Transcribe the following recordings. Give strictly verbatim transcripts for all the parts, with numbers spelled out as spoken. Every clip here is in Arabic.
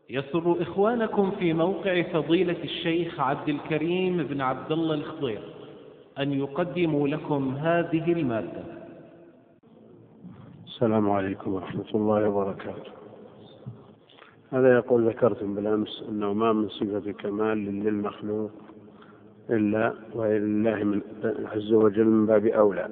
يسر إخوانكم في موقع فضيلة الشيخ عبد الكريم بن عبد الله الخضير أن يقدموا لكم هذه المادة. السلام عليكم ورحمة الله وبركاته. هذا يقول: ذكرتم بالأمس أنه ما من صفة كمال للمخلوق إلا ولله من عز وجل من باب أولى،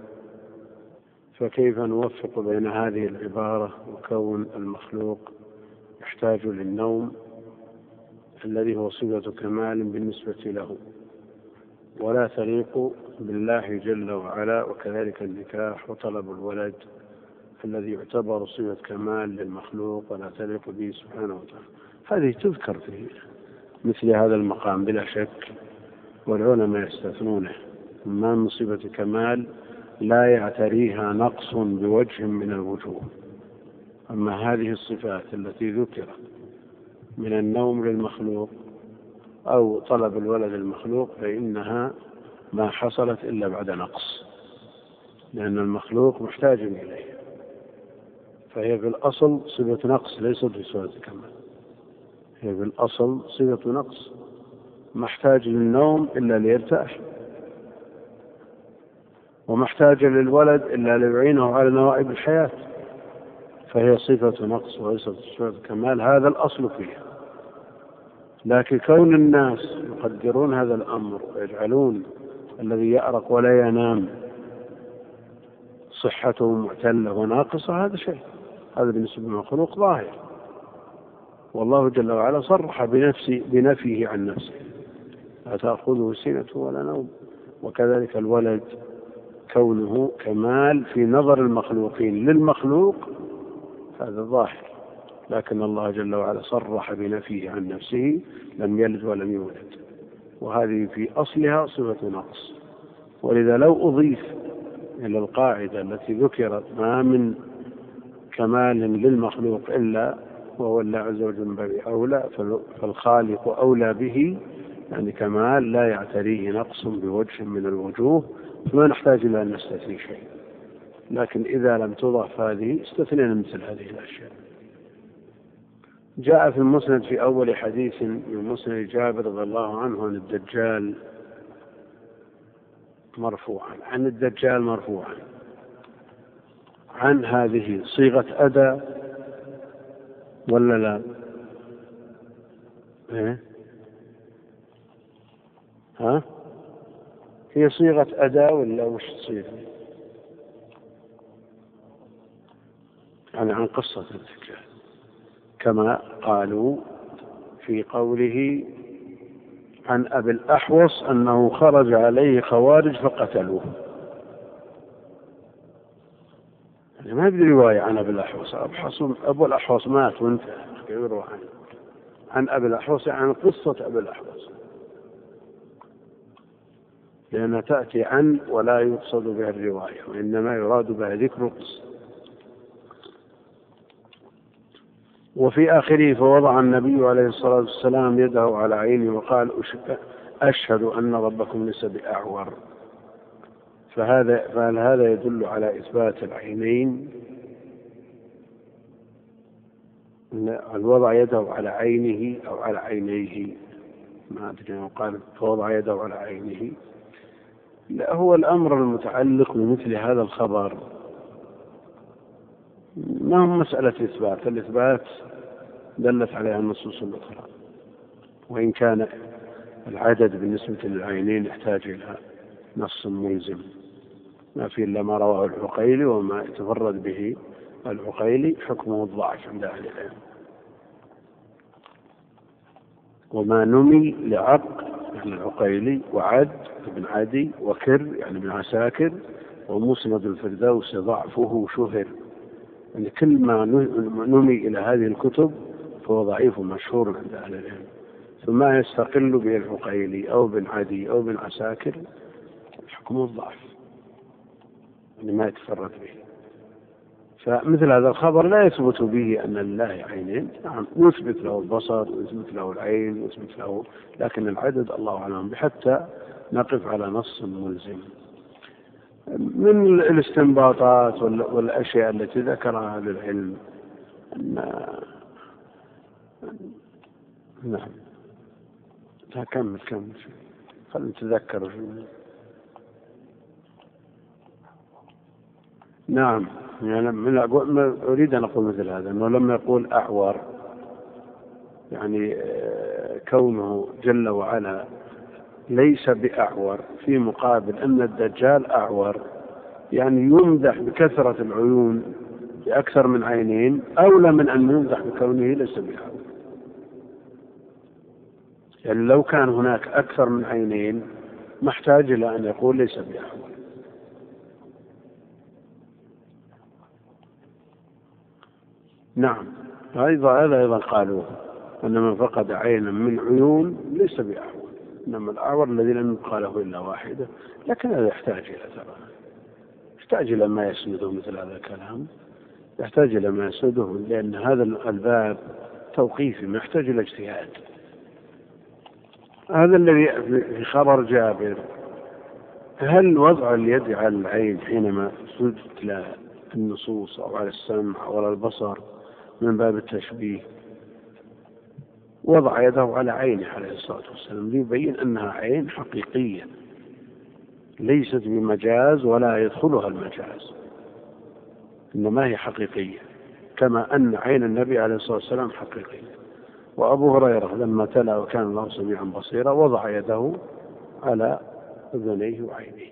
فكيف نوفق بين هذه العبارة وكون المخلوق يحتاج للنوم الذي هو صفة كمال بالنسبة له ولا تليق بالله جل وعلا، وكذلك النكاح وطلب الولد الذي يعتبر صفة كمال للمخلوق ولا تليق به سبحانه وتعالى. هذه تذكر في مثل هذا المقام بلا شك، والعلماء يستثنونه. ما من صفة كمال لا يعتريها نقص بوجه من الوجوه. أما هذه الصفات التي ذكرت من النوم للمخلوق أو طلب الولد المخلوق فإنها ما حصلت إلا بعد نقص، لأن المخلوق محتاج إليه، فهي في الأصل صفة نقص ليست بصفة كمال. هي في الأصل صفة نقص، محتاج للنوم إلا ليرتاح، ومحتاج للولد إلا ليعينه على نوائب الحياة، فهي صفة نقص وليست صفة كمال. هذا الأصل فيها. لكن كون الناس يقدرون هذا الأمر ويجعلون الذي يأرق ولا ينام صحته معتلة وناقصة، هذا شيء، هذا بالنسبة للمخلوق ظاهر، والله جل وعلا صرح بنفسه بنفيه عن نفسه: لا تأخذه سنة ولا نوم. وكذلك الولد كونه كمال في نظر المخلوقين للمخلوق هذا ظاهر، لكن الله جل وعلا صرح بنفيه عن نفسه: لم يلد ولم يولد، وهذه في أصلها صفة نقص. ولذا لو أضيف إلى القاعدة التي ذكرت ما من كمال للمخلوق إلا وهو الله عز وجل من باب أولى، فالخالق أولى به، يعني كمال لا يعتريه نقص بوجه من الوجوه، فما نحتاج إلى أن نستثني شيء. لكن إذا لم تضاف هذه استثنينا مثل هذه الأشياء. جاء في المسند في أول حديث من مسند جابر رضي الله عنه عن الدجال مرفوعا عن الدجال مرفوعا عن هذه صيغة أدى ولا لا؟ إيه؟ ها؟ هي صيغة أدى ولا وش صيغة؟ يعني عن قصة الدجال، كما قالوا في قوله عن أبي الأحوص أنه خرج عليه خوارج فقتلوه. يعني ما بدي رواية عن أبي الأحوص، أبو الأحوص مات وانتهى، يروح عنه. عن أبي الأحوص عن قصة أبي الأحوص، لأنها تأتي عن ولا يقصد بها الرواية، وإنما يراد بها ذكر القصة. وفي آخره: فوضع النبي عليه الصلاة والسلام يده على عينه وقال: أشهد أن ربكم ليس بأعور. فهذا فهل هذا يدل على إثبات العينين؟ الوضع يده على عينه أو على عينيه، ما أدري، قال فوضع يده على عينه. لا، هو الأمر المتعلق بمثل هذا الخبر ما هو مسألة إثبات. الإثبات دلت عليها النصوص الأخرى، وإن كان العدد بالنسبة للعينين يحتاج إلى نص ملزم، ما في إلا ما رواه العقيلي، وما يتفرد به العقيلي حكمه الضعف عند أهل العلم. وما نمي لعق يعني العقيلي، وعد بن عدي، وكر يعني بن عساكر، ومسند الفردوس ضعفه شهر. يعني كل ما نمي إلى هذه الكتب فهو ضعيف مشهور عند أهل العلم، ثم يستقل به العقيلي أو بن عدي أو بن عساكر حكم الضعف، يعني ما يتفرد به. فمثل هذا الخبر لا يثبت به أن لله عينين. نعم، يثبت له البصر ويثبت له العين ويثبت له، لكن العدد الله أعلم، بحتى نقف على نص ملزم. من الاستنباطات والأشياء التي ذكرها أهل العلم أن نعم. لا كمل كمل خلينا نتذكر. نعم يعني من أريد أن أقول مثل هذا، أنه لما يقول أعور يعني كونه جل وعلا ليس بأعور في مقابل أن الدجال أعور، يعني يمدح بكثرة العيون بأكثر من عينين أولى من أن يمدح بكونه ليس بأعور. يعني لو كان هناك أكثر من عينين ما احتاج إلى أن يقول ليس بأعور. نعم أيضا هذا أيضا قالوا أن من فقد عينا من عيون ليس بأعور، إنما الأعور الذي لم يبقى له إلا واحدة. لكن هذا يحتاج إلى ترى يحتاج إلى ما يسنده مثل هذا الكلام، يحتاج إلى ما يسنده، لأن هذا الباب توقيفي ما يحتاج إلى اجتهاد. هذا الذي في خبر جابر، هل وضع اليد على العين حينما تتلى النصوص أو على السمع أو على البصر من باب التشبيه؟ وضع يده على عينه عليه الصلاة والسلام ليبين أنها عين حقيقية ليست بمجاز ولا يدخلها المجاز، إنما هي حقيقية، كما أن عين النبي عليه الصلاة والسلام حقيقية. وأبو هريرة لما تلا وكان الله سميعا بصيرا وضع يده على أذنيه وعينيه،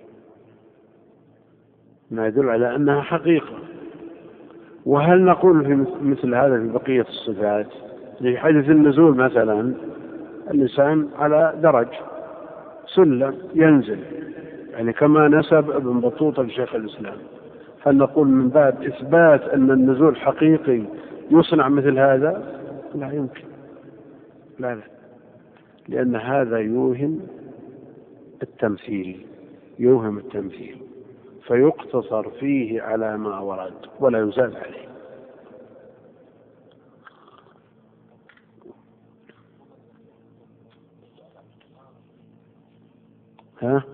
ما يدل على أنها حقيقة. وهل نقول في مثل هذا في بقية الصفات؟ في حدث النزول مثلا الإنسان على درج سلم ينزل، يعني كما نسب ابن بطوطة لشيخ الإسلام، هل نقول من باب إثبات أن النزول حقيقي يصنع مثل هذا؟ لا يمكن، لا لا، لأن هذا يوهم التمثيل يوهم التمثيل فيقتصر فيه على ما ورد ولا يزاد عليه. ها؟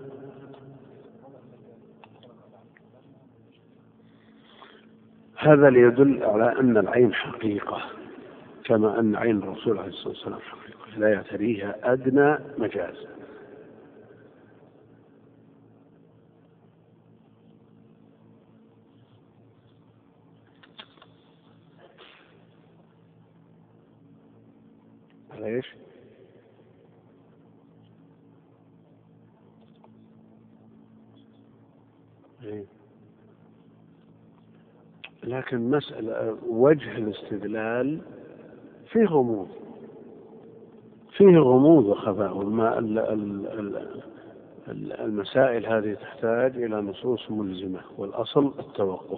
هذا ليدل على أن العين حقيقة، كما أن عين الرسول عليه الصلاة والسلام حقيقة لا يعتريها أدنى مجاز. ليش؟ لكن مسألة وجه الاستدلال فيه غموض فيه غموض وخفاء. المسائل هذه تحتاج إلى نصوص ملزمة، والأصل التوقف.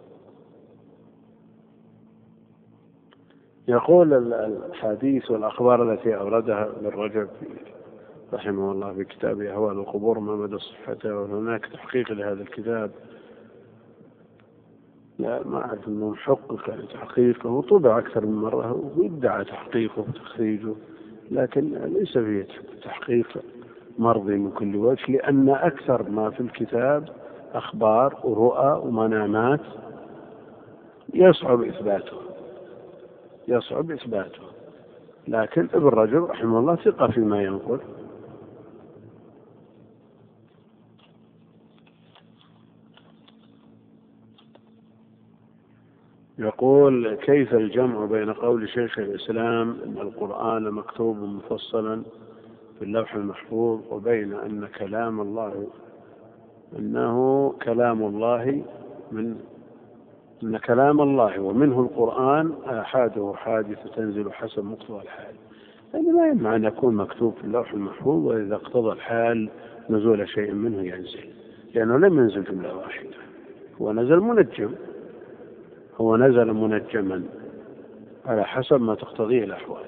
يقول الحديث والأخبار التي أوردها ابن رجب رحمه الله في كتابه أهوال القبور ما مدى صحته، وهناك تحقيق لهذا الكتاب لا ما أعرف أنه محقق تحقيقه، طبع أكثر من مرة ويدعى تحقيقه وتخريجه، لكن ليس فيه تحقيق مرضي من كل وجه، لأن أكثر ما في الكتاب أخبار ورؤى ومنامات يصعب إثباته يصعب إثباته لكن ابن رجب رحمه الله ثقة فيما ينقل. يقول: كيف الجمع بين قول شيخ الإسلام أن القرآن مكتوب مفصلا في اللوح المحفوظ وبين أن كلام الله أنه كلام الله من أن كلام الله ومنه القرآن آحاده حادث تنزل حسب مقتضى الحال؟ يعني ما يمنع أن يكون مكتوب في اللوح المحفوظ وإذا اقتضى الحال نزول شيء منه ينزل، لأنه لم ينزل جملة واحدة، هو نزل منجم هو نزل منجما على حسب ما تقتضيه الأحوال.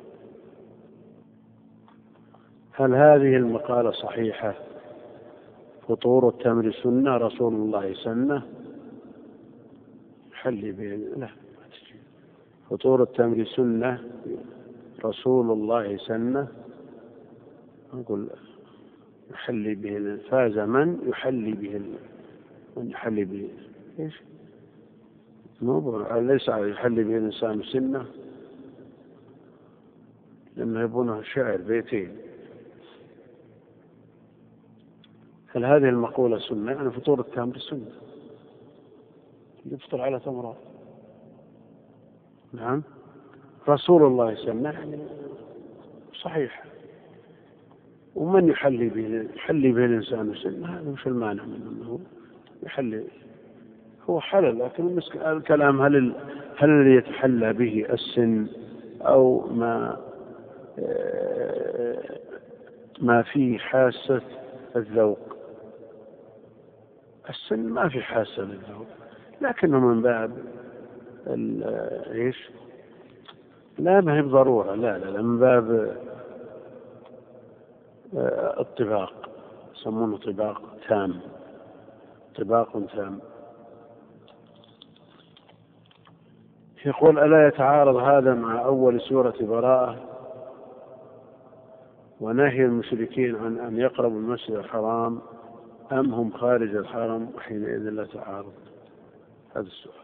هل هذه المقالة صحيحة؟ فطور التمر سنة رسول الله سنة حلي بين لا فطور التمر سنة رسول الله سنة أقول يحلي به فاز من يحلي به من يحلي به إيش موضوع ليس يحلي به الإنسان سنة لأنه يبونه شعر بيتين. هل هذه المقولة سنة؟ يعني فطور التمر سنة، يفطر على تمرات. نعم. رسول الله سنة يعني صحيح. ومن يحلي به يحلي به الإنسان سنة، هذا مش المانع منه أنه يحلي، هو حلال. لكن الكلام هل ال... هل الذي يتحلى به السن أو ما ما فيه حاسة الذوق؟ السن ما في حاسة للذوق، لكنه من باب ايش؟ لا ما هي بضرورة، لا لا, لا من باب الطباق، يسمونه طباق تام، طباق تام. يقول: ألا يتعارض هذا مع أول سورة براءة ونهي المشركين عن أن يقربوا المسجد الحرام، أم هم خارج الحرم وحينئذ لا تعارض؟ هذا السؤال.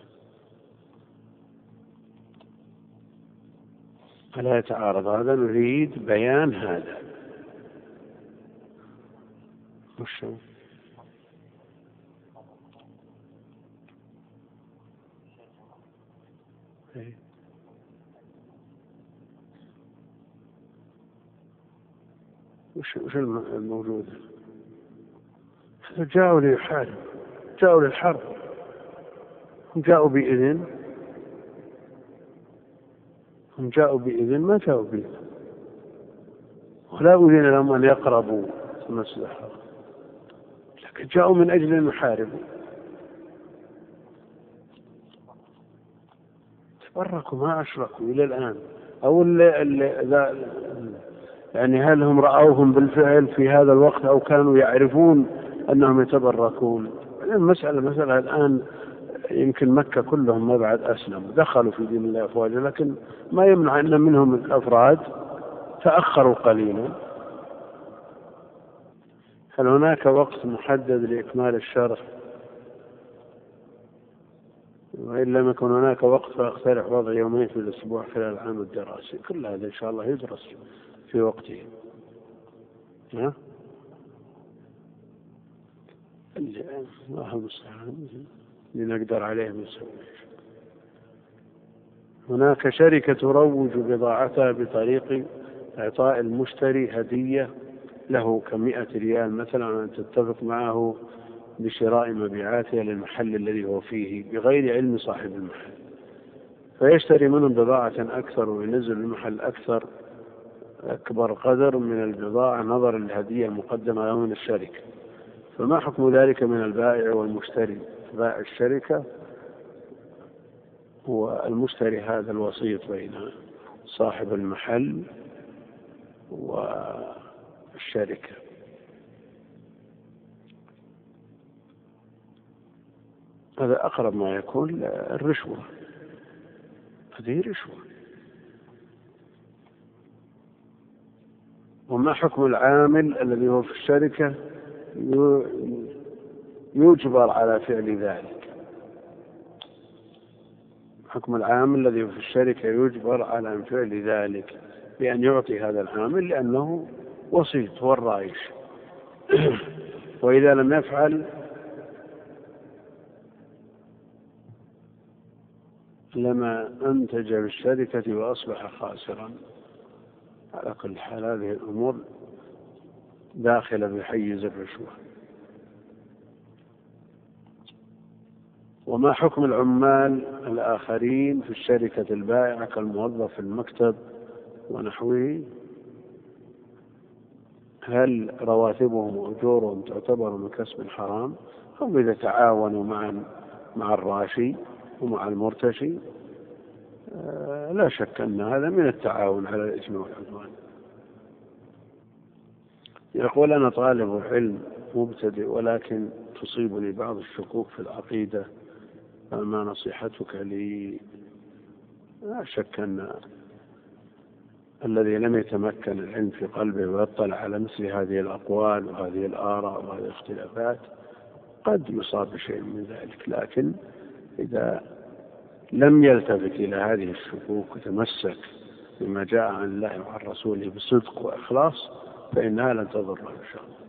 ألا يتعارض هذا؟ نريد بيان هذا. وش هو؟ إيه؟ وش وش الموجود؟ جاءوا ليحارب، جاءوا للحرب، هم جاءوا بإذن، هم جاءوا بإذن ما جاءوا بإذن، ولا أذن لهم أن يقربوا المسجد الحرام، لكن جاءوا من أجل أن يحاربوا. تفرقوا ما أشركوا إلى الآن، أو اللي اللي يعني هل هم رأوهم بالفعل في هذا الوقت أو كانوا يعرفون أنهم يتبركون؟ المسألة مسألة الآن يمكن مكة كلهم ما بعد أسلموا، دخلوا في دين الله أفواجا، لكن ما يمنع أن منهم الأفراد تأخروا قليلا. هل هناك وقت محدد لإكمال الشرح؟ وإن لم يكن هناك وقت فأقترح وضع يومين في الأسبوع خلال العام الدراسي. كل هذا إن شاء الله يدرس في وقته. ها؟ الله المستعان لنقدر عليه نسوي. هناك شركة تروج بضاعتها بطريق إعطاء المشتري هدية له كمئة ريال مثلا، أن تتفق معه بشراء مبيعاتها للمحل الذي هو فيه بغير علم صاحب المحل، فيشتري منهم بضاعة أكثر وينزل المحل أكثر أكبر قدر من البضاعة نظرا للهدية المقدمة له من الشركة، فما حكم ذلك من البائع والمشتري؟ بائع الشركة والمشتري هذا الوسيط بين صاحب المحل والشركة. هذا أقرب ما يكون الرشوة، هذه رشوة. وما حكم العامل الذي هو في الشركة يجبر على فعل ذلك؟ حكم العامل الذي هو في الشركة يجبر على فعل ذلك بأن يعطي هذا العامل لأنه وسيط هو الرائش، وإذا لم يفعل لما أنتج بالشركة وأصبح خاسرا. على كل حال هذه الأمور داخلة بحيز الرشوة. وما حكم العمال الآخرين في الشركة البائعة كالموظف في المكتب ونحوه؟ هل رواتبهم وأجورهم تعتبر من كسب حرام؟ هم إذا تعاونوا معا مع الراشي ومع المرتشي لا شك أن هذا من التعاون على الإثم والعدوان. يقول: أنا طالب علم مبتدئ ولكن تصيبني بعض الشكوك في العقيدة، فما نصيحتك لي؟ لا شك أن الذي لم يتمكن العلم في قلبه ويطلع على مثل هذه الأقوال وهذه الآراء وهذه الاختلافات قد يصاب بشيء من ذلك، لكن إذا لم يلتفت إلى هذه الشكوك وتمسك بما جاء عن الله وعن رسوله بصدق وإخلاص فإنها لن تضره إن شاء الله.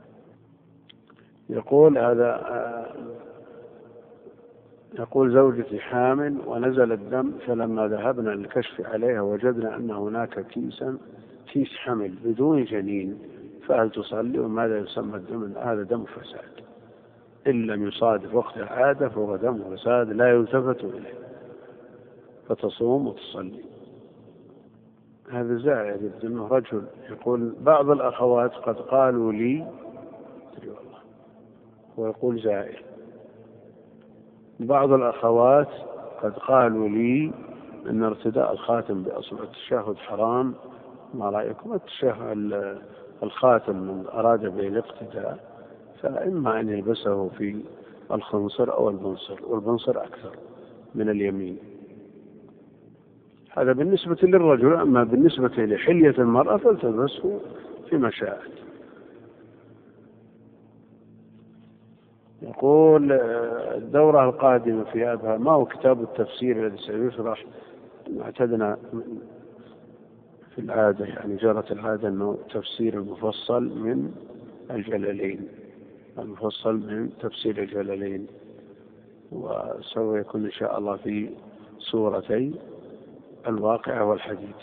يقول هذا يقول زوجتي حامل ونزل الدم، فلما ذهبنا للكشف عليها وجدنا أن هناك كيسا كيس حمل بدون جنين، فهل تصلي؟ وماذا يسمى الدم؟ هذا دم فساد، إن لم يصادف وقت العادة فهو دم فساد لا يلتفت إليه، فتصوم وتصلي. هذا زائد أنه رجل يقول بعض الأخوات قد قالوا لي، ويقول زائر، بعض الأخوات قد قالوا لي أن ارتداء الخاتم بأصبع التشهد حرام، ما رأيكم؟ التشهد الخاتم من أراد به الاقتداء فإما أن يلبسه في الخنصر أو البنصر، والبنصر أكثر من اليمين. هذا بالنسبة للرجل، أما بالنسبة لحلية المرأة فلتلبسه فيما شاءت. يقول الدورة القادمة في هذا ما هو كتاب التفسير الذي سيشرح؟ اعتدنا في العادة، يعني جرت العادة أنه تفسير المفصل من الجلالين، المفصل من تفسير الجلالين، وسوف يكون إن شاء الله في سورتي الواقعة والحديد.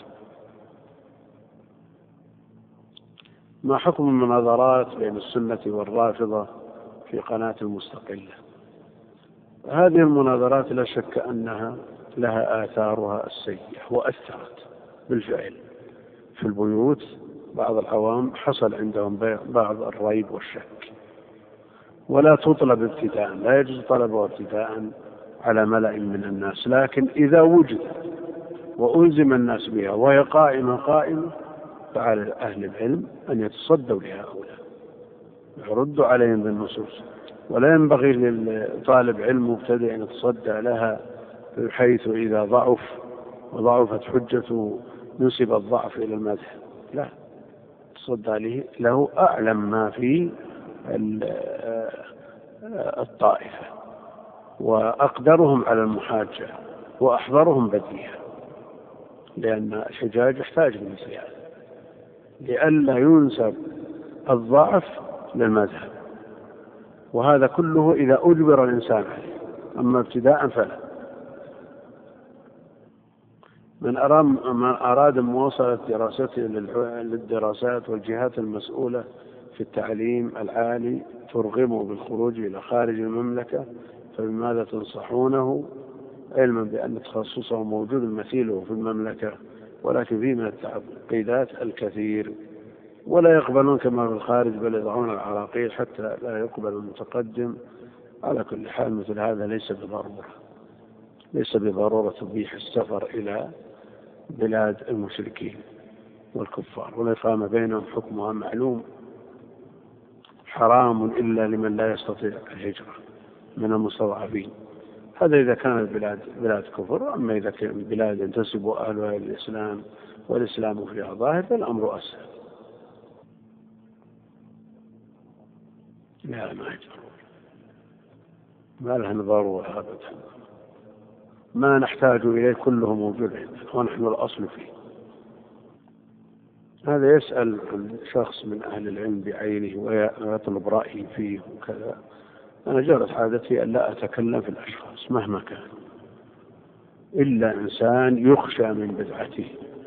ما حكم المناظرات بين السنة والرافضة في قناة المستقلة؟ هذه المناظرات لا شك أنها لها آثارها السيئة، وأثرت بالفعل في البيوت. بعض العوام حصل عندهم بعض الريب والشك، ولا تطلب ابتداء، لا يجوز طلبها ابتداء على ملأ من الناس، لكن إذا وجد وألزم الناس بها وهي قائمة قائمة فعلى أهل العلم أن يتصدوا لهؤلاء، يردوا عليهم بالنصوص، ولا ينبغي للطالب علم مبتدئ أن يتصدى لها بحيث إذا ضعف وضعفت حجته نسب الضعف إلى المدح، لا، تصدى له أعلم ما في الطائفة وأقدرهم على المحاجة وأحضرهم بديهة، لأن الحجاج يحتاج لمثل هذا لئلا ينسب الضعف للمذهب، وهذا كله إذا أجبر الإنسان عليه، أما ابتداء فلا. من أراد مواصلة دراسته للدراسات والجهات المسؤولة في التعليم العالي ترغمه بالخروج إلى خارج المملكة، فبماذا تنصحونه؟ علما بأن تخصصه موجود مثيله في المملكة، ولكن فيه من التعقيدات الكثير، ولا يقبلون كما في الخارج بل يضعون العراقيل حتى لا يقبل المتقدم. على كل حال مثل هذا ليس بضرورة، ليس بضرورة تبيح السفر إلى بلاد المشركين والكفار، والإقامة بينهم حكمها معلوم، حرام إلا لمن لا يستطيع الهجرة من المستضعفين. هذا إذا كانت بلاد بلاد كفر، أما إذا كانت بلاد ينتسب أهلها إلى الإسلام والإسلام فيها ظاهر فالأمر أسهل. لا، ما يجرون، ما لها ضرورة أبدا، ما نحتاج إليه كله موجود عندنا ونحن الأصل فيه. هذا يسأل عن شخص من أهل العلم بعينه ويطلب رأيي فيه وكذا. أنا جرت عادتي أن لا أتكلم في الأشخاص مهما كان، إلا إنسان يخشى من بدعته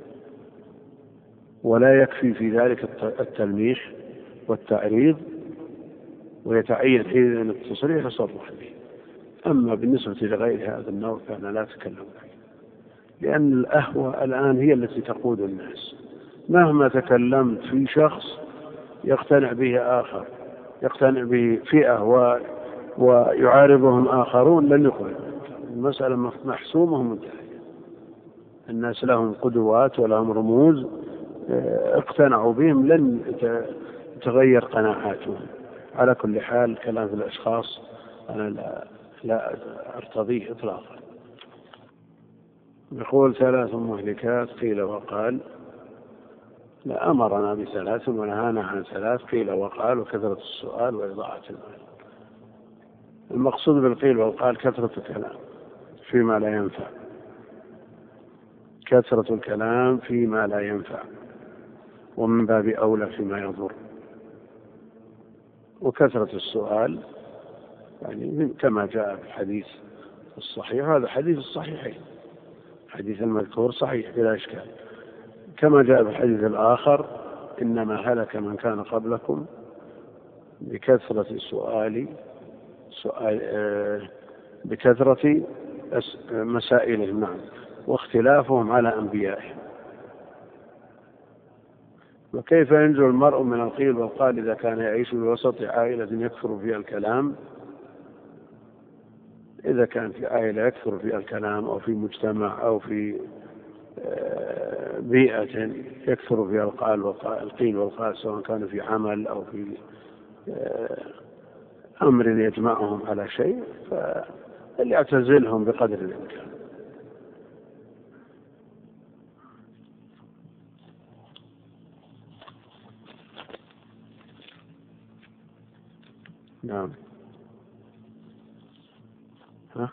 ولا يكفي في ذلك التلميح والتعريض، ويتعين حين التصريح يصرح به. أما بالنسبة لغير هذا النوع فأنا لا أتكلم به، لأن الأهوى الآن هي التي تقود الناس. مهما تكلمت في شخص يقتنع به آخر، يقتنع به فئة ويعارضهم آخرون، لن يقبل. المسألة محسومة ومنتهية. الناس لهم قدوات ولهم رموز اقتنعوا بهم، لن تغير قناعاتهم. على كل حال كلام في الأشخاص أنا لا, لا أرتضيه إطلاقا. يقول ثلاث مهلكات قيل وقال، لا أمرنا بثلاث ونهانا عن ثلاث قيل وقال وكثرة السؤال وإضاعة المال. المقصود بالقيل والقال كثرة الكلام فيما لا ينفع، كثرة الكلام فيما لا ينفع، ومن باب أولى فيما يضر. وكثرة السؤال يعني كما جاء في الحديث الصحيح، هذا حديث الصحيحين، حديث المذكور صحيح بلا إشكال، كما جاء في الحديث الآخر: إنما هلك من كان قبلكم بكثرة السؤال سؤال آه بكثرة مسائلهم، نعم، واختلافهم على أنبيائهم. وكيف ينجو المرء من القيل والقال إذا كان يعيش بوسط عائلة يكثر فيها الكلام؟ إذا كان في عائلة يكثر فيها الكلام، أو في مجتمع، أو في بيئة يكثر فيها القيل والقال، سواء كان في عمل أو في أمر يجمعهم على شيء، فليعتزلهم بقدر الإمكان. نعم. ها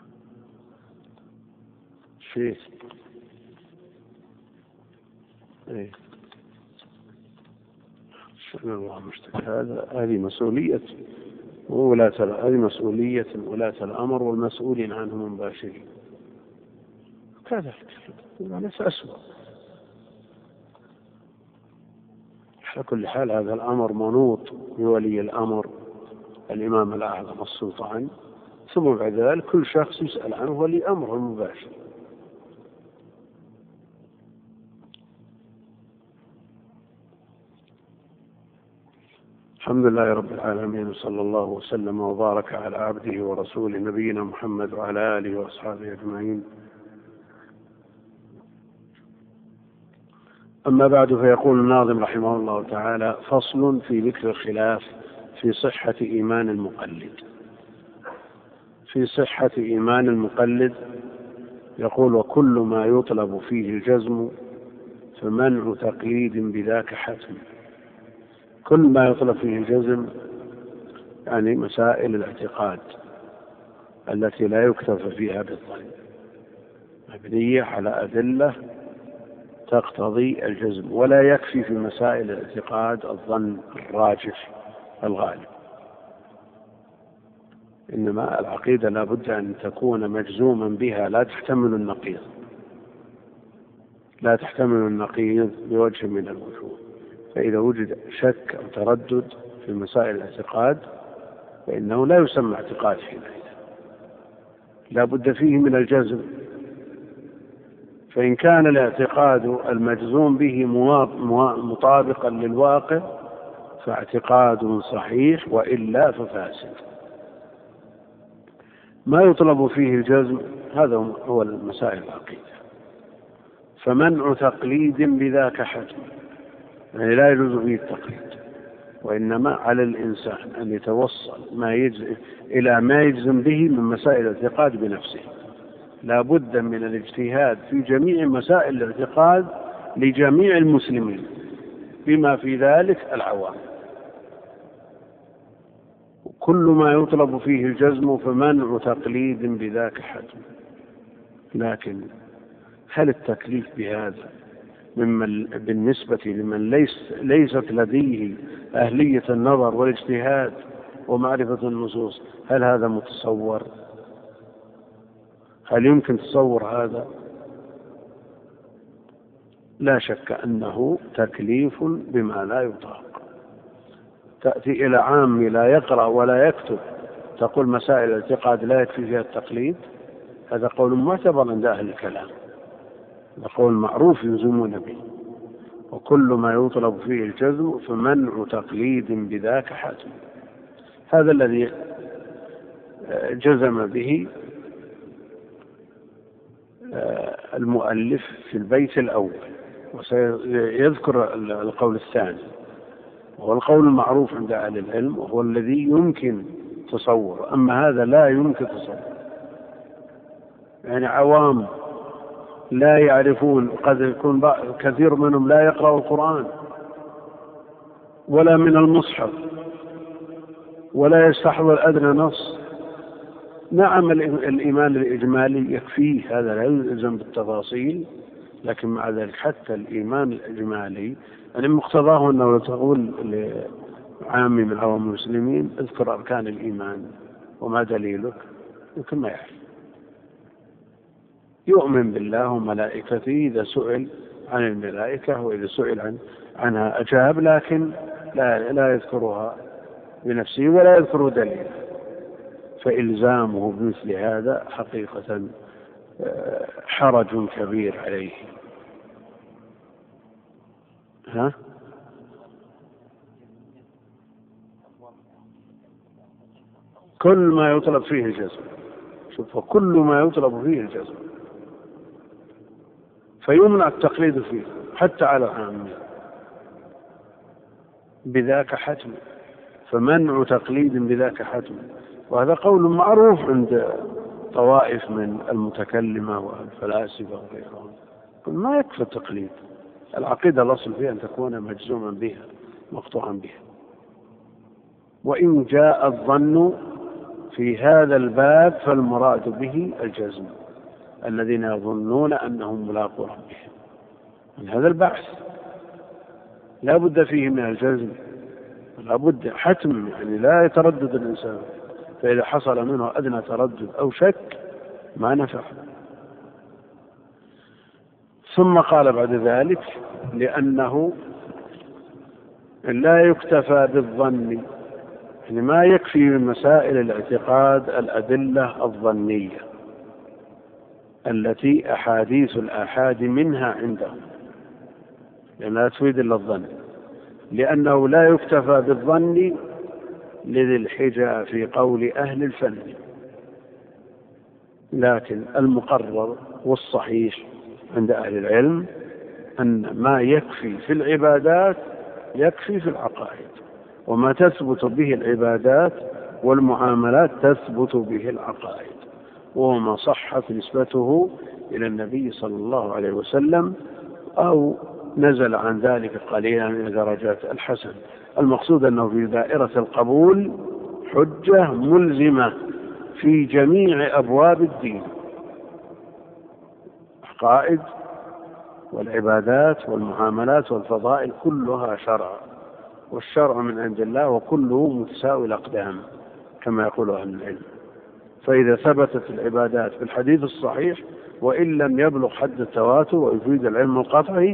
شيء ايه الله مشتكى. هذا هذه مسؤولية ولاة هذه مسؤولية ولاة الأمر والمسؤولين عنهم مباشرين كذلك، يعني أسوأ. على كل حال هذا الأمر منوط بولي الأمر الإمام الأعظم السلطان، ثم بعد ذلك كل شخص يسأل عنه ولي أمره المباشر. الحمد لله رب العالمين، وصلى الله وسلم وبارك على عبده ورسوله نبينا محمد وعلى آله وأصحابه أجمعين. أما بعد، فيقول الناظم رحمه الله تعالى: فصل في ذكر الخلاف في صحة إيمان المقلد. في صحة إيمان المقلد يقول: وكل ما يطلب فيه الجزم فمنع تقييد بذاك حتم. كل ما يطلب فيه الجزم يعني مسائل الاعتقاد التي لا يكتفى فيها بالظن، مبنية على أدلة تقتضي الجزم، ولا يكفي في مسائل الاعتقاد الظن الراجح الغالب، إنما العقيدة لا بد أن تكون مجزوما بها، لا تحتمل النقيض، لا تحتمل النقيض بوجه من الوجوه. فإذا وجد شك أو تردد في مسائل الاعتقاد فإنه لا يسمى اعتقاد حينئذ، لا بد فيه من الجزم. فإن كان الاعتقاد المجزوم به مطابقا للواقع فاعتقاد صحيح، وإلا ففاسد. ما يطلب فيه الجزم هذا هو المسائل العقيدة. فمنع تقليد بذاك حتم، يعني لا يجوز فيه التقليد، وإنما على الإنسان أن يتوصل ما يجزم إلى ما يجزم به من مسائل الاعتقاد بنفسه. لا بد من الاجتهاد في جميع مسائل الاعتقاد لجميع المسلمين بما في ذلك العوام. كل ما يطلب فيه الجزم فمنع تقليد بذاك حتم. لكن هل التكليف بهذا ممن بالنسبة لمن ليس ليست لديه أهلية النظر والاجتهاد ومعرفة النصوص، هل هذا متصور؟ هل يمكن تصور هذا؟ لا شك أنه تكليف بما لا يطاق. تأتي إلى عام لا يقرأ ولا يكتب تقول مسائل الاعتقاد لا يكفي فيها التقليد، هذا قول معتبر عند أهل الكلام، هذا قول معروف يلزمون به. وكل ما يطلب فيه الجزم فمنع تقليد بذاك حتم. هذا الذي جزم به المؤلف في البيت الأول، وسيذكر القول الثاني، وهو القول المعروف عند أهل العلم، وهو الذي يمكن تصوره. أما هذا لا يمكن تصوره، يعني عوام لا يعرفون، قد يكون كثير منهم لا يقرأ القرآن ولا من المصحف ولا يستحضر أدنى نص. نعم الإيمان الإجمالي يكفيه، هذا لا يلزم بالتفاصيل، لكن مع ذلك حتى الإيمان الإجمالي يعني مقتضاه أنه تقول لعامي من عوام المسلمين اذكر أركان الإيمان وما دليلك، يمكن ما يعرف. يؤمن بالله وملائكته إذا سئل عن الملائكة، وإذا سئل عن عنها أجاب، لكن لا, لا يذكرها بنفسه ولا يذكر دليل. فإلزامه بمثل هذا حقيقة حرج كبير عليه. ها؟ كل ما يطلب فيه الجزم، شوف، كل ما يطلب فيه الجزم، فيمنع التقليد فيه حتى على العامة بذاك حتم، فمنع تقليد بذاك حتم. وهذا قول معروف عند طوائف من المتكلمة والفلاسفة وغيرهم، ما يكفي التقليد. العقيدة الأصل فيها أن تكون مجزوما بها مقطوعا بها. وإن جاء الظن في هذا الباب فالمراد به الجزم، الذين يظنون أنهم ملاقو ربهم. من هذا البحث لا بد فيه من الجزم، لا بد حتم، يعني لا يتردد الإنسان، فإذا حصل منه أدنى تردد أو شك ما نفع. ثم قال بعد ذلك لأنه لا يكتفى بالظن، يعني ما يكفي من مسائل الاعتقاد الأدلة الظنية التي أحاديث الآحاد منها عندهم، لأنها تفيد إلا الظن. لأنه لا يكتفى بالظن لذي الحجة في قول أهل الفن، لكن المقرر والصحيح عند أهل العلم أن ما يكفي في العبادات يكفي في العقائد، وما تثبت به العبادات والمعاملات تثبت به العقائد، وما صحت نسبته إلى النبي صلى الله عليه وسلم أو نزل عن ذلك قليلا إلى درجات الحسن. المقصود أنه في دائرة القبول حجة ملزمة في جميع أبواب الدين، العقائد والعبادات والمعاملات والفضائل كلها شرع، والشرع من عند الله وكله متساوي الأقدام كما يقول أهل العلم. فإذا ثبتت العبادات في الحديث الصحيح وإن لم يبلغ حد التواتر ويفيد العلم القطعي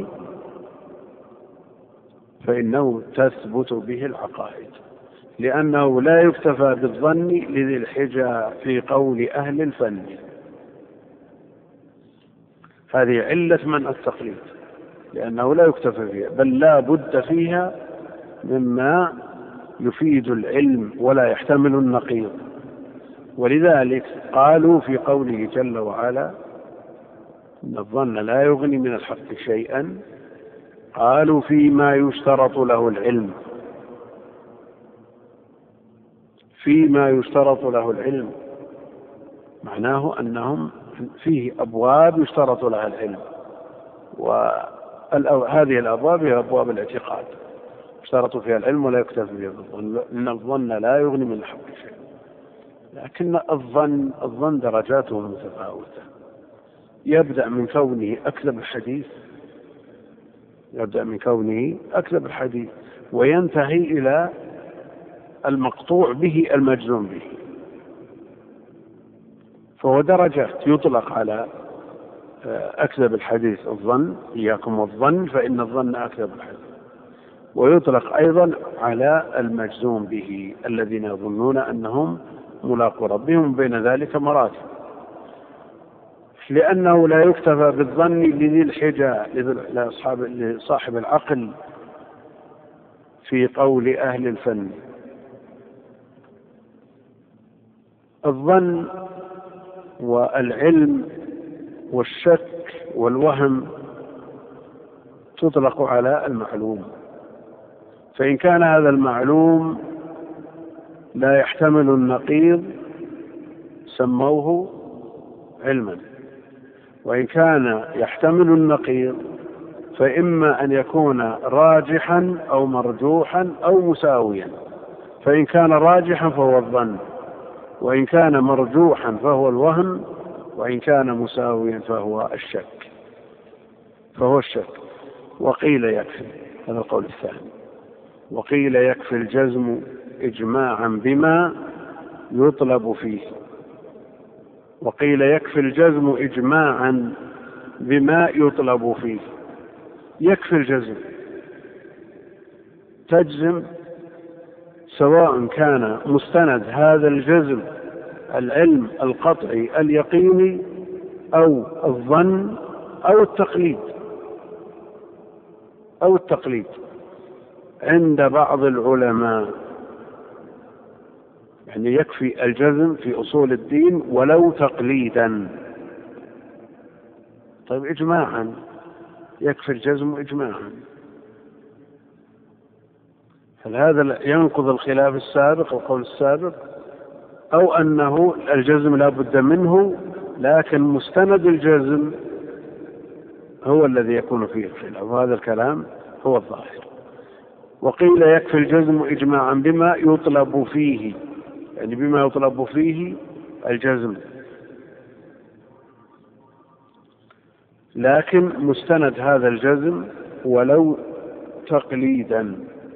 فإنه تثبت به العقائد، لأنه لا يكتفى بالظن لذي الحجة في قول أهل الفن. هذه علة منع التقليد، لأنه لا يكتفى فيها، بل لا بد فيها مما يفيد العلم ولا يحتمل النقيض. ولذلك قالوا في قوله جل وعلا إن الظن لا يغني من الحق شيئا، قالوا فيما يشترط له العلم، فيما يشترط له العلم معناه أنهم فيه أبواب يشترط لها العلم، وهذه الأبواب هي أبواب الاعتقاد يشترط فيها العلم ولا يكتفي فيها الظن، إن الظن لا يغني من الحق شيء. لكن الظن الظن درجاته متفاوتة، يبدأ من كونه أكذب الحديث يبدأ من كونه أكذب الحديث وينتهي إلى المقطوع به المجزوم به، فهو درجات. يطلق على أكذب الحديث الظن، إياكم والظن فإن الظن أكذب الحديث، ويطلق أيضا على المجزوم به الذين يظنون أنهم ملاقو ربهم، بين ذلك مراتب. لأنه لا يكتفى بالظن لذي الحجة لصاحب العقل في قول أهل الفن. الظن والعلم والشك والوهم تطلق على المعلوم، فإن كان هذا المعلوم لا يحتمل النقيض سموه علما، وإن كان يحتمل النقيض فإما أن يكون راجحا أو مرجوحا أو مساويا، فإن كان راجحا فهو الظن، وإن كان مرجوحا فهو الوهم، وإن كان مساويا فهو الشك. فهو الشك. وقيل يكفي، هذا القول الثاني. وقيل يكفي الجزم إجماعا بما يطلب فيه. وقيل يكفي الجزم إجماعا بما يطلب فيه. يكفي الجزم، تجزم سواء كان مستند هذا الجزم العلم القطعي اليقيني أو الظن أو التقليد أو التقليد عند بعض العلماء. يعني يكفي الجزم في أصول الدين ولو تقليدا. طيب إجماعا، يكفي الجزم إجماعا، هل هذا ينقض الخلاف السابق القول السابق، أو أنه الجزم لا بد منه لكن مستند الجزم هو الذي يكون فيه الخلاف؟ وهذا الكلام هو الظاهر. وقيل يكفي الجزم إجماعا بما يطلب فيه، يعني بما يطلب فيه الجزم، لكن مستند هذا الجزم ولو تقليدا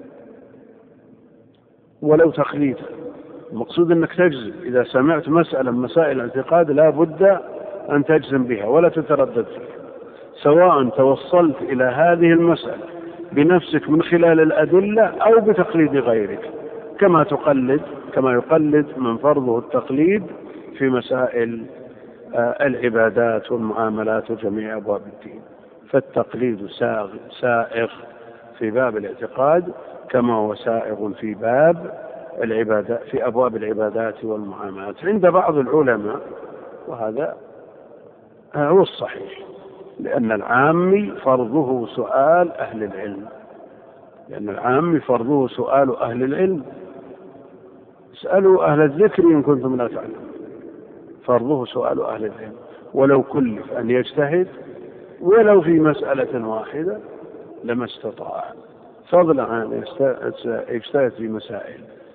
ولو تقليدا. المقصود أنك تجزم، إذا سمعت مسألة من مسائل الاعتقاد لا بد أن تجزم بها ولا تتردد فيها، سواء توصلت إلى هذه المسألة بنفسك من خلال الأدلة أو بتقليد غيرك، كما تقلد كما يقلد من فرضه التقليد في مسائل العبادات والمعاملات وجميع أبواب الدين. فالتقليد سائغ في باب الاعتقاد كما هو سائغ في باب العبادات، في أبواب العبادات والمعاملات عند بعض العلماء، وهذا هو الصحيح، لأن العام فرضه سؤال أهل العلم لأن العام فرضه سؤال أهل العلم اسألوا أهل الذكر إن كنتم لا تعلمون. فرضه سؤال أهل العلم، ولو كلف أن يجتهد ولو في مسألة واحدة لما استطاع، فضلا عن يجتهد في مسائل.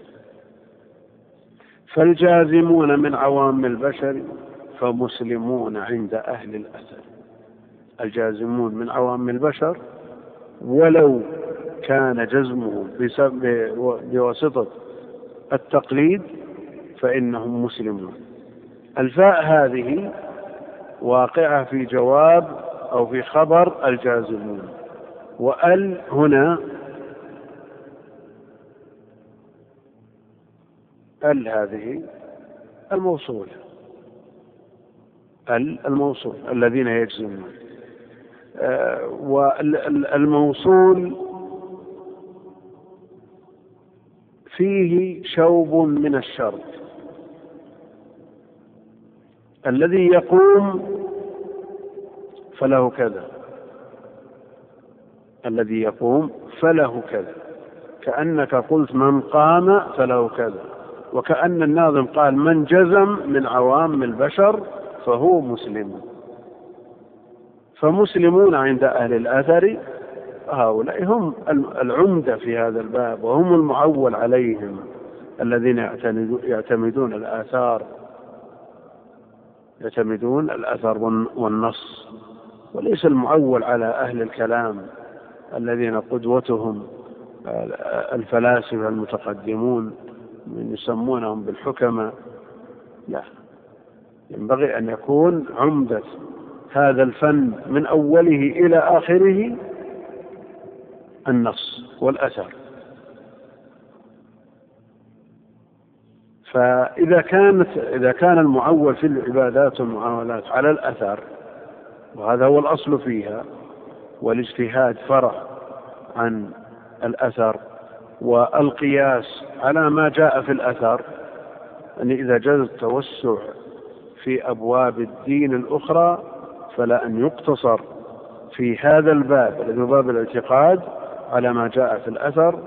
فالجازمون من عوام البشر فمسلمون عند أهل الأثر. الجازمون من عوام البشر ولو كان جزمه بواسطة التقليد فإنهم مسلمون. الفاء هذه واقعة في جواب أو في خبر الجازمون، وأل هنا ال هذه الموصول، ال الموصول الذين يجزمون. آه والموصول فيه شوب من الشرط. الذي يقوم فله كذا، الذي يقوم فله كذا، كأنك قلت من قام فله كذا، وكأن الناظم قال من جزم من عوام البشر فهو مسلم. فمسلمون عند أهل الأثر هؤلاء هم العمدة في هذا الباب، وهم المعول عليهم الذين يعتمدون الآثار يعتمدون الأثر والنص، وليس المعول على أهل الكلام الذين قدوتهم الفلاسفة المتقدمون من يسمونهم بالحكمة. لا، ينبغي أن يكون عمدة هذا الفن من أوله إلى آخره النص والأثر. فإذا كانت إذا كان المعول في العبادات والمعاملات على الأثر، وهذا هو الأصل فيها، والاجتهاد فرع عن الأثر، والقياس على ما جاء في الأثر، أن إذا جاز التوسع في أبواب الدين الأخرى فلا أن يقتصر في هذا الباب الذي هو باب الاعتقاد على ما جاء في الأثر،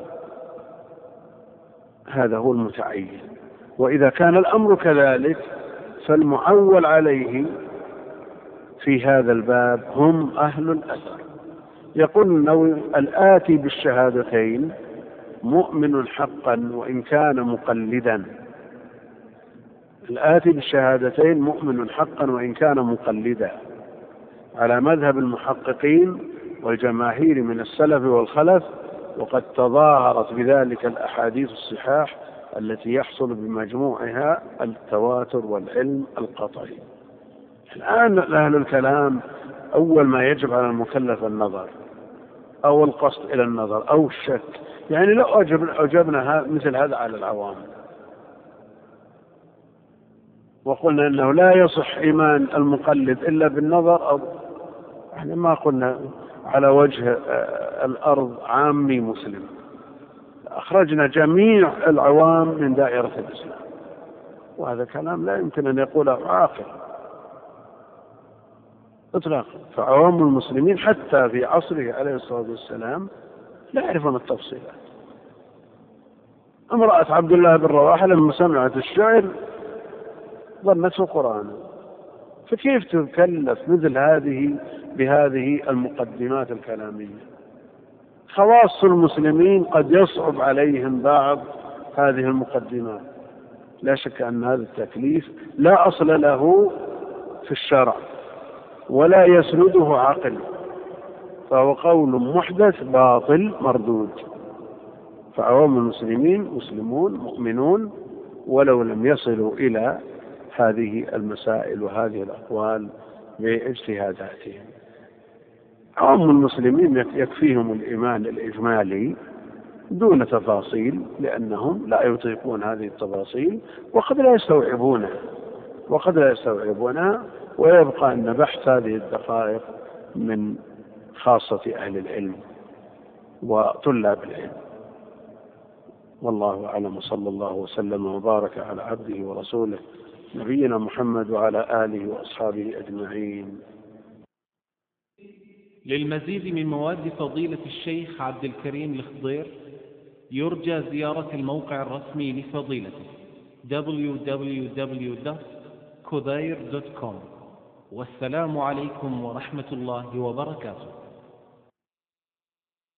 هذا هو المتعين. وإذا كان الأمر كذلك فالمعول عليه في هذا الباب هم أهل الأثر. يقول النووي الآتي بالشهادتين مؤمن حقا وإن كان مقلدا. الآتي بالشهادتين مؤمن حقا وإن كان مقلدا، على مذهب المحققين والجماهير من السلف والخلف، وقد تظاهرت بذلك الأحاديث الصحاح التي يحصل بمجموعها التواتر والعلم القطعي. الآن أهل الكلام أول ما يجب على المكلف النظر أو القصد إلى النظر أو الشك، يعني لو أجبنا مثل هذا على العوام وقلنا أنه لا يصح إيمان المقلد إلا بالنظر، أو يعني ما قلنا على وجه الأرض عامي مسلم، أخرجنا جميع العوام من دائرة الإسلام، وهذا كلام لا يمكن أن يقوله عاقل إطلاقا. فعوام المسلمين حتى في عصره عليه الصلاة والسلام لا يعرفون التفصيلات. امرأة عبد الله بن رواحة لما سمعت الشعر ظنته قرآنا، فكيف تكلف مثل هذه بهذه المقدمات الكلامية؟ خواص المسلمين قد يصعب عليهم بعض هذه المقدمات. لا شك أن هذا التكليف لا أصل له في الشرع ولا يسنده عقل، فهو قول محدث باطل مردود. فعوام المسلمين مسلمون مؤمنون ولو لم يصلوا إلى هذه المسائل وهذه الأقوال باجتهاداتهم. عوام المسلمين يكفيهم الإيمان الإجمالي دون تفاصيل، لأنهم لا يطيقون هذه التفاصيل وقد لا يستوعبونها وقد لا يستوعبونها ويبقى أن بحث هذه الدقائق من خاصة أهل العلم وطلاب العلم. والله أعلم، صلى الله وسلم وبارك على عبده ورسوله نبينا محمد وعلى آله وأصحابه أجمعين. للمزيد من مواد فضيلة الشيخ عبد الكريم الخضير يرجى زيارة الموقع الرسمي لفضيلته دبليو دبليو دبليو دوت خضير دوت كوم. والسلام عليكم ورحمة الله وبركاته.